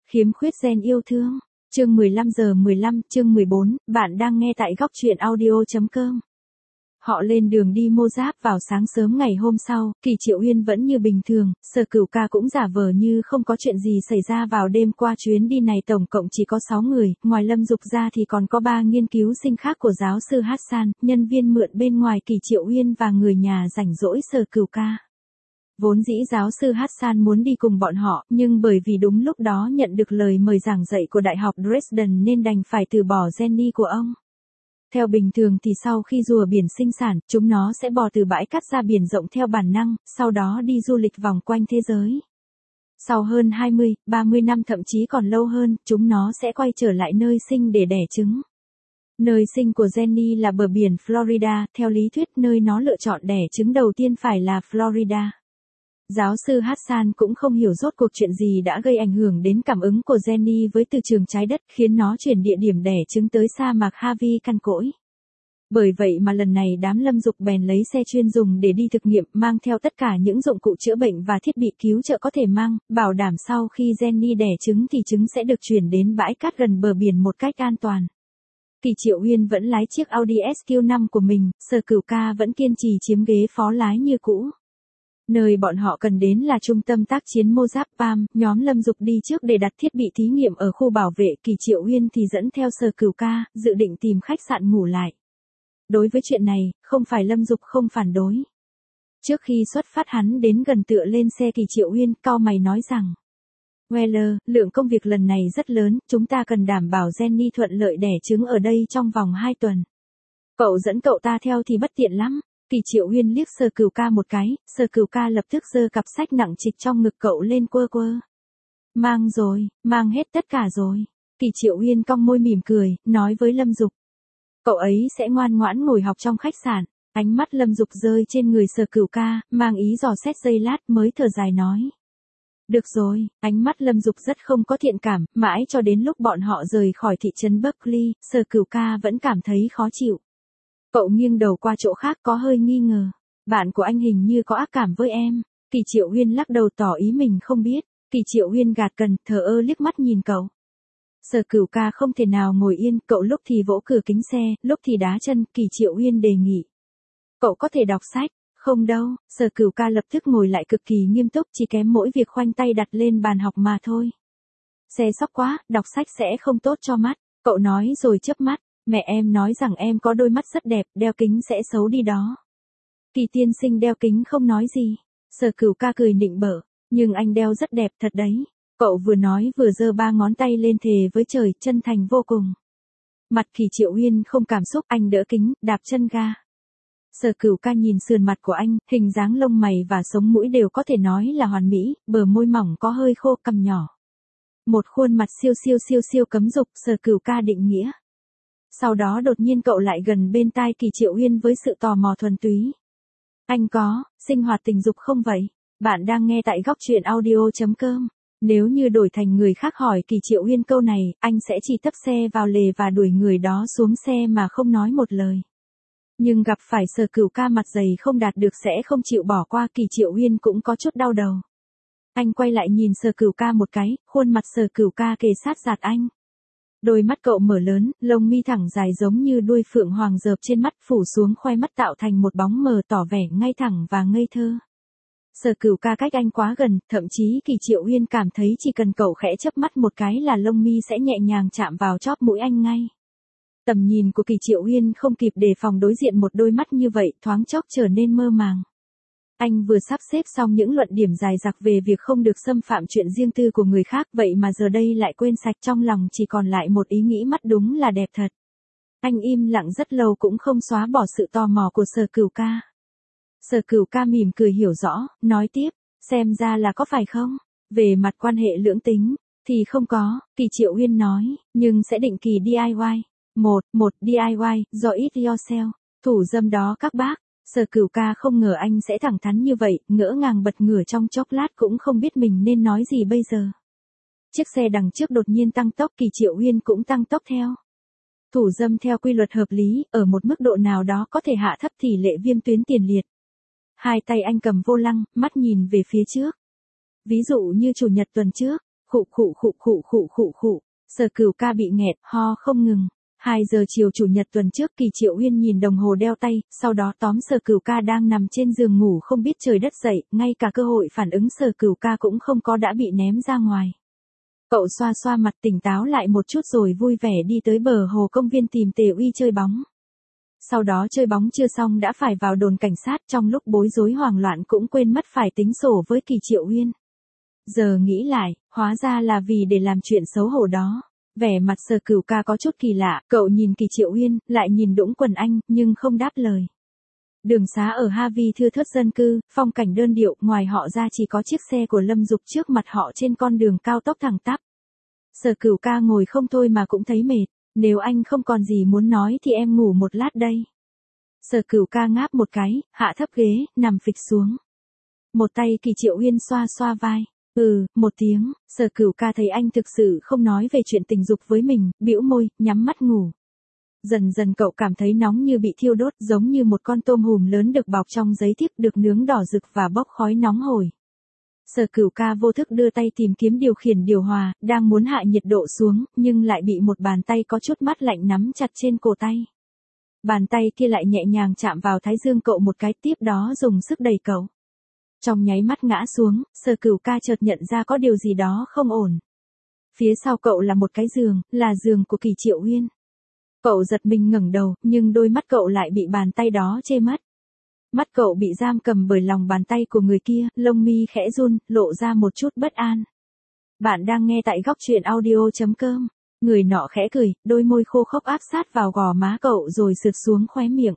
Khiếm khuyết gen yêu thương. Chương 15:15, chương 14, bạn đang nghe tại góc truyện audio.com. Họ lên đường đi Mô Giáp vào sáng sớm ngày hôm sau, Kỳ Triệu Uyên vẫn như bình thường, Sở Cửu Ca cũng giả vờ như không có chuyện gì xảy ra vào đêm qua. Chuyến đi này tổng cộng chỉ có 6 người, ngoài Lâm Dục ra thì còn có 3 nghiên cứu sinh khác của giáo sư Hassan, nhân viên mượn bên ngoài Kỳ Triệu Uyên và người nhà rảnh rỗi Sở Cửu Ca. Vốn dĩ giáo sư Hassan muốn đi cùng bọn họ, nhưng bởi vì đúng lúc đó nhận được lời mời giảng dạy của Đại học Dresden nên đành phải từ bỏ Jenny của ông. Theo bình thường thì sau khi rùa biển sinh sản, chúng nó sẽ bò từ bãi cát ra biển rộng theo bản năng, sau đó đi du lịch vòng quanh thế giới. Sau hơn 20, 30 năm thậm chí còn lâu hơn, chúng nó sẽ quay trở lại nơi sinh để đẻ trứng. Nơi sinh của Jenny là bờ biển Florida, theo lý thuyết nơi nó lựa chọn đẻ trứng đầu tiên phải là Florida. Giáo sư Hassan cũng không hiểu rốt cuộc chuyện gì đã gây ảnh hưởng đến cảm ứng của Jenny với từ trường trái đất, khiến nó chuyển địa điểm đẻ trứng tới sa mạc Havi căn cỗi. Bởi vậy mà lần này đám Lâm Dục bèn lấy xe chuyên dùng để đi thực nghiệm, mang theo tất cả những dụng cụ chữa bệnh và thiết bị cứu trợ có thể mang, bảo đảm sau khi Jenny đẻ trứng thì trứng sẽ được chuyển đến bãi cát gần bờ biển một cách an toàn. Kỳ Triệu Uyên vẫn lái chiếc Audi SQ5 của mình, Sở Cửu Ca vẫn kiên trì chiếm ghế phó lái như cũ. Nơi bọn họ cần đến là trung tâm tác chiến Mô Giáp PAM, nhóm Lâm Dục đi trước để đặt thiết bị thí nghiệm ở khu bảo vệ, Kỳ Triệu Uyên thì dẫn theo Sở Cửu Ca, dự định tìm khách sạn ngủ lại. Đối với chuyện này, không phải Lâm Dục không phản đối. Trước khi xuất phát hắn đến gần tựa lên xe Kỳ Triệu Uyên, cau mày nói rằng: Weller, lượng công việc lần này rất lớn, chúng ta cần đảm bảo Jenny thuận lợi đẻ trứng ở đây trong vòng 2 tuần. Cậu dẫn cậu ta theo thì bất tiện lắm. Kỳ Triệu Uyên liếc Sở Cửu Ca một cái, Sở Cửu Ca lập tức giơ cặp sách nặng trịch trong ngực cậu lên quơ quơ. Mang rồi, mang hết tất cả rồi. Kỳ Triệu Uyên cong môi mỉm cười, nói với Lâm Dục. Cậu ấy sẽ ngoan ngoãn ngồi học trong khách sạn. Ánh mắt Lâm Dục rơi trên người Sở Cửu Ca, mang ý dò xét giây lát mới thở dài nói. Được rồi, ánh mắt Lâm Dục rất không có thiện cảm, mãi cho đến lúc bọn họ rời khỏi thị trấn Berkeley, Sở Cửu Ca vẫn cảm thấy khó chịu. Cậu nghiêng đầu qua chỗ khác có hơi nghi ngờ. Bạn của anh hình như có ác cảm với em. Kỳ Triệu Uyên lắc đầu tỏ ý mình không biết. Kỳ Triệu Uyên gạt cần, thờ ơ liếc mắt nhìn cậu. Sở Cửu Ca không thể nào ngồi yên, cậu lúc thì vỗ cửa kính xe, lúc thì đá chân, Kỳ Triệu Uyên đề nghị. Cậu có thể đọc sách. Không đâu, Sở Cửu Ca lập tức ngồi lại cực kỳ nghiêm túc, chỉ kém mỗi việc khoanh tay đặt lên bàn học mà thôi. Xe sóc quá, đọc sách sẽ không tốt cho mắt. Cậu nói rồi chớp mắt. Mẹ em nói rằng em có đôi mắt rất đẹp, đeo kính sẽ xấu đi đó. Kỳ tiên sinh đeo kính không nói gì. Sở Cửu Ca cười nịnh bợ, nhưng anh đeo rất đẹp thật đấy. Cậu vừa nói vừa giơ 3 ngón tay lên thề với trời, chân thành vô cùng. Mặt Kỳ Triệu Uyên không cảm xúc, anh đỡ kính, đạp chân ga. Sở Cửu Ca nhìn sườn mặt của anh, hình dáng lông mày và sống mũi đều có thể nói là hoàn mỹ, bờ môi mỏng có hơi khô, cằm nhỏ. Một khuôn mặt siêu cấm dục, Sở Cửu Ca định nghĩa. Sau đó đột nhiên cậu lại gần bên tai Kỳ Triệu Uyên với sự tò mò thuần túy. Anh có sinh hoạt tình dục không vậy? Bạn đang nghe tại góc truyện audio.com. Nếu như đổi thành người khác hỏi Kỳ Triệu Uyên câu này, anh sẽ chỉ tấp xe vào lề và đuổi người đó xuống xe mà không nói một lời. Nhưng gặp phải Sở Cửu Ca mặt dày không đạt được sẽ không chịu bỏ qua, Kỳ Triệu Uyên cũng có chút đau đầu. Anh quay lại nhìn Sở Cửu Ca một cái, khuôn mặt Sở Cửu Ca kề sát giạt anh. Đôi mắt cậu mở lớn, lông mi thẳng dài giống như đuôi phượng hoàng dợp trên mắt, phủ xuống khoe mắt tạo thành một bóng mờ tỏ vẻ ngay thẳng và ngây thơ. Sở Cửu Ca cách anh quá gần, thậm chí Kỳ Triệu Uyên cảm thấy chỉ cần cậu khẽ chớp mắt một cái là lông mi sẽ nhẹ nhàng chạm vào chóp mũi anh ngay. Tầm nhìn của Kỳ Triệu Uyên không kịp đề phòng đối diện một đôi mắt như vậy, thoáng chốc trở nên mơ màng. Anh vừa sắp xếp xong những luận điểm dài dặc về việc không được xâm phạm chuyện riêng tư của người khác, vậy mà giờ đây lại quên sạch, trong lòng chỉ còn lại một ý nghĩ mắt đúng là đẹp thật. Anh im lặng rất lâu cũng không xóa bỏ sự tò mò của Sở Cửu Ca. Sở Cửu Ca mỉm cười hiểu rõ, nói tiếp, xem ra là có phải không? Về mặt quan hệ lưỡng tính, thì không có, Kỳ Triệu Uyên nói, nhưng sẽ định kỳ DIY. Một DIY, do it yourself, thủ dâm đó các bác. Sở Cửu Ca không ngờ anh sẽ thẳng thắn như vậy, ngỡ ngàng bật ngửa trong chốc lát cũng không biết mình nên nói gì bây giờ. Chiếc xe đằng trước đột nhiên tăng tốc, Kỳ Triệu Uyên cũng tăng tốc theo. Thủ dâm theo quy luật hợp lý, ở một mức độ nào đó có thể hạ thấp tỷ lệ viêm tuyến tiền liệt. Hai tay anh cầm vô lăng, mắt nhìn về phía trước. Ví dụ như chủ nhật tuần trước, Khụ khụ khụ khụ khụ khụ khụ. Sở Cửu ca bị nghẹt, ho không ngừng. 2 giờ chiều chủ nhật tuần trước Kỳ Triệu Uyên nhìn đồng hồ đeo tay, sau đó tóm Sở Cửu ca đang nằm trên giường ngủ không biết trời đất dậy, ngay cả cơ hội phản ứng Sở Cửu ca cũng không có đã bị ném ra ngoài. Cậu xoa xoa mặt tỉnh táo lại một chút rồi vui vẻ đi tới bờ hồ công viên tìm Tề Uy chơi bóng. Sau đó chơi bóng chưa xong đã phải vào đồn cảnh sát, trong lúc bối rối hoảng loạn cũng quên mất phải tính sổ với Kỳ Triệu Uyên. Giờ nghĩ lại, hóa ra là vì để làm chuyện xấu hổ đó. Vẻ mặt Sở Cửu ca có chút kỳ lạ, cậu nhìn Kỳ Triệu Uyên, lại nhìn Đũng Quần Anh, nhưng không đáp lời. Đường xá ở Ha Vi thưa thớt dân cư, phong cảnh đơn điệu, ngoài họ ra chỉ có chiếc xe của Lâm Dục trước mặt họ trên con đường cao tốc thẳng tắp. Sở Cửu ca ngồi không thôi mà cũng thấy mệt, nếu anh không còn gì muốn nói thì em ngủ một lát đây. Sở Cửu ca ngáp một cái, hạ thấp ghế, nằm phịch xuống. Một tay Kỳ Triệu Uyên xoa xoa vai. Một tiếng, Sở Cửu ca thấy anh thực sự không nói về chuyện tình dục với mình, bĩu môi, nhắm mắt ngủ. Dần dần cậu cảm thấy nóng như bị thiêu đốt, giống như một con tôm hùm lớn được bọc trong giấy thiếp được nướng đỏ rực và bốc khói nóng hổi. Sở Cửu ca vô thức đưa tay tìm kiếm điều khiển điều hòa, đang muốn hạ nhiệt độ xuống, nhưng lại bị một bàn tay có chút mát lạnh nắm chặt trên cổ tay. Bàn tay kia lại nhẹ nhàng chạm vào thái dương cậu một cái, tiếp đó dùng sức đẩy cậu. Trong nháy mắt ngã xuống, Sở Cửu ca chợt nhận ra có điều gì đó không ổn. Phía sau cậu là một cái giường, là giường của Kỳ Triệu Uyên. Cậu giật mình ngẩng đầu, nhưng đôi mắt cậu lại bị bàn tay đó che mất. Mắt cậu bị giam cầm bởi lòng bàn tay của người kia, lông mi khẽ run, lộ ra một chút bất an. Bạn đang nghe tại Góc Chuyện Audio.com. Người nọ khẽ cười, đôi môi khô khốc áp sát vào gò má cậu rồi sượt xuống khóe miệng.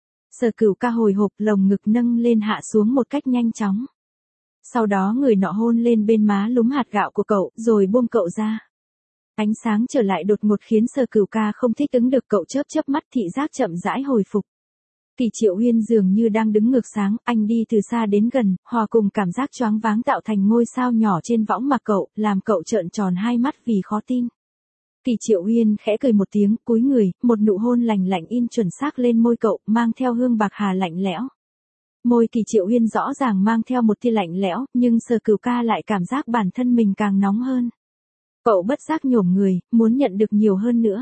Sở Cửu ca hồi hộp, lồng ngực nâng lên hạ xuống một cách nhanh chóng. Sau đó người nọ hôn lên bên má lúm hạt gạo của cậu, rồi buông cậu ra. Ánh sáng trở lại đột ngột khiến Sở Cửu ca không thích ứng được, cậu chớp chớp mắt, thị giác chậm rãi hồi phục. Kỳ Triệu Uyên dường như đang đứng ngược sáng, anh đi từ xa đến gần, hòa cùng cảm giác choáng váng tạo thành ngôi sao nhỏ trên võng mạc cậu, làm cậu trợn tròn hai mắt vì khó tin. Kỳ Triệu Uyên khẽ cười một tiếng, cúi người, một nụ hôn lành lạnh in chuẩn xác lên môi cậu, mang theo hương bạc hà lạnh lẽo. Môi Kỳ Triệu Uyên rõ ràng mang theo một tia lạnh lẽo, nhưng Sở Cửu ca lại cảm giác bản thân mình càng nóng hơn. Cậu bất giác nhổm người, muốn nhận được nhiều hơn nữa.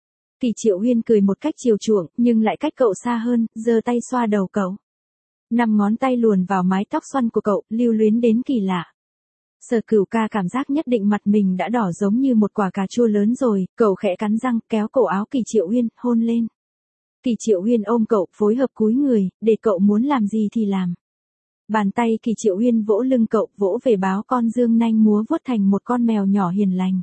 Kỳ Triệu Uyên cười một cách chiều chuộng, nhưng lại cách cậu xa hơn, giơ tay xoa đầu cậu. 5 ngón tay luồn vào mái tóc xoăn của cậu, lưu luyến đến kỳ lạ. Sở Cửu ca cảm giác nhất định mặt mình đã đỏ giống như một quả cà chua lớn rồi, cậu khẽ cắn răng, kéo cổ áo Kỳ Triệu Uyên, hôn lên. Kỳ Triệu Uyên ôm cậu, phối hợp cúi người, để cậu muốn làm gì thì làm. Bàn tay Kỳ Triệu Uyên vỗ lưng cậu, vỗ về báo con dương nanh múa vuốt thành một con mèo nhỏ hiền lành.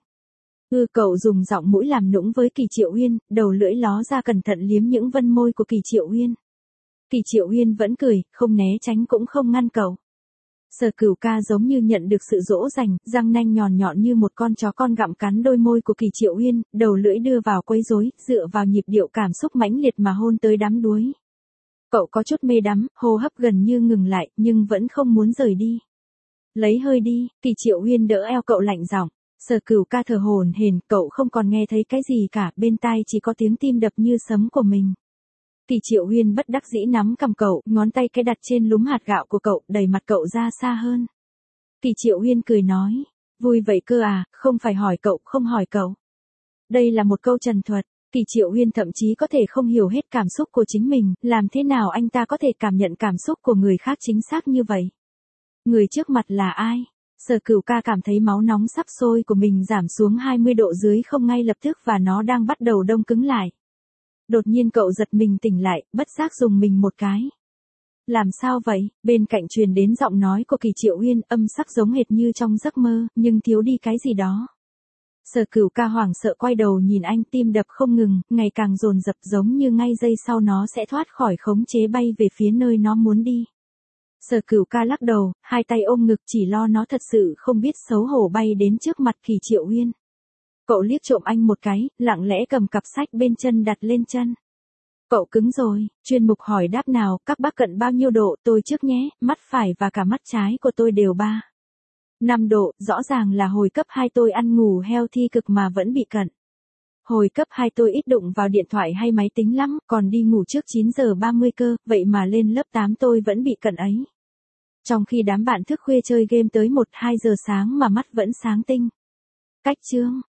Cậu dùng giọng mũi làm nũng với Kỳ Triệu Uyên, đầu lưỡi ló ra cẩn thận liếm những vân môi của Kỳ Triệu Uyên. Kỳ Triệu Uyên vẫn cười, không né tránh cũng không ngăn cậu. Sở Cửu ca giống như nhận được sự dỗ dành, răng nanh nhọn nhọn như một con chó con gặm cắn đôi môi của Kỳ Triệu Uyên, đầu lưỡi đưa vào quấy rối, dựa vào nhịp điệu cảm xúc mãnh liệt mà hôn tới đắm đuối. Cậu có chút mê đắm, hô hấp gần như ngừng lại, nhưng vẫn không muốn rời đi. Lấy hơi đi, Kỳ Triệu Uyên đỡ eo cậu lạnh giọng. Sở Cửu ca thở hổn hển, cậu không còn nghe thấy cái gì cả, bên tai chỉ có tiếng tim đập như sấm của mình. Kỳ Triệu Uyên bất đắc dĩ nắm cầm cậu, ngón tay cái đặt trên lúm hạt gạo của cậu, đẩy mặt cậu ra xa hơn. Kỳ Triệu Uyên cười nói, vui vậy cơ à, không phải hỏi cậu, không hỏi cậu. Đây là một câu trần thuật, Kỳ Triệu Uyên thậm chí có thể không hiểu hết cảm xúc của chính mình, làm thế nào anh ta có thể cảm nhận cảm xúc của người khác chính xác như vậy? Người trước mặt là ai? Sở Cửu ca cảm thấy máu nóng sắp sôi của mình giảm xuống 20 độ dưới không ngay lập tức và nó đang bắt đầu đông cứng lại. Đột nhiên cậu giật mình tỉnh lại, bất giác dùng mình một cái. Làm sao vậy? Bên cạnh truyền đến giọng nói của Kỳ Triệu Uyên, âm sắc giống hệt như trong giấc mơ, nhưng thiếu đi cái gì đó. Sở Cửu ca hoảng sợ quay đầu nhìn anh, tim đập không ngừng, ngày càng dồn dập giống như ngay giây sau nó sẽ thoát khỏi khống chế bay về phía nơi nó muốn đi. Sở Cửu ca lắc đầu, hai tay ôm ngực chỉ lo nó thật sự không biết xấu hổ bay đến trước mặt Kỳ Triệu Uyên. Cậu liếc trộm anh một cái, lặng lẽ cầm cặp sách bên chân đặt lên chân. Cậu cứng rồi, chuyên mục hỏi đáp nào, các bác cận bao nhiêu độ, tôi trước nhé, mắt phải và cả mắt trái của tôi đều 5 độ, rõ ràng là hồi cấp 2 tôi ăn ngủ healthy cực mà vẫn bị cận. Hồi cấp 2 tôi ít đụng vào điện thoại hay máy tính lắm, còn đi ngủ trước 9 giờ 30 cơ, vậy mà lên lớp 8 tôi vẫn bị cận ấy. Trong khi đám bạn thức khuya chơi game tới 1-2 giờ sáng mà mắt vẫn sáng tinh. Cách chương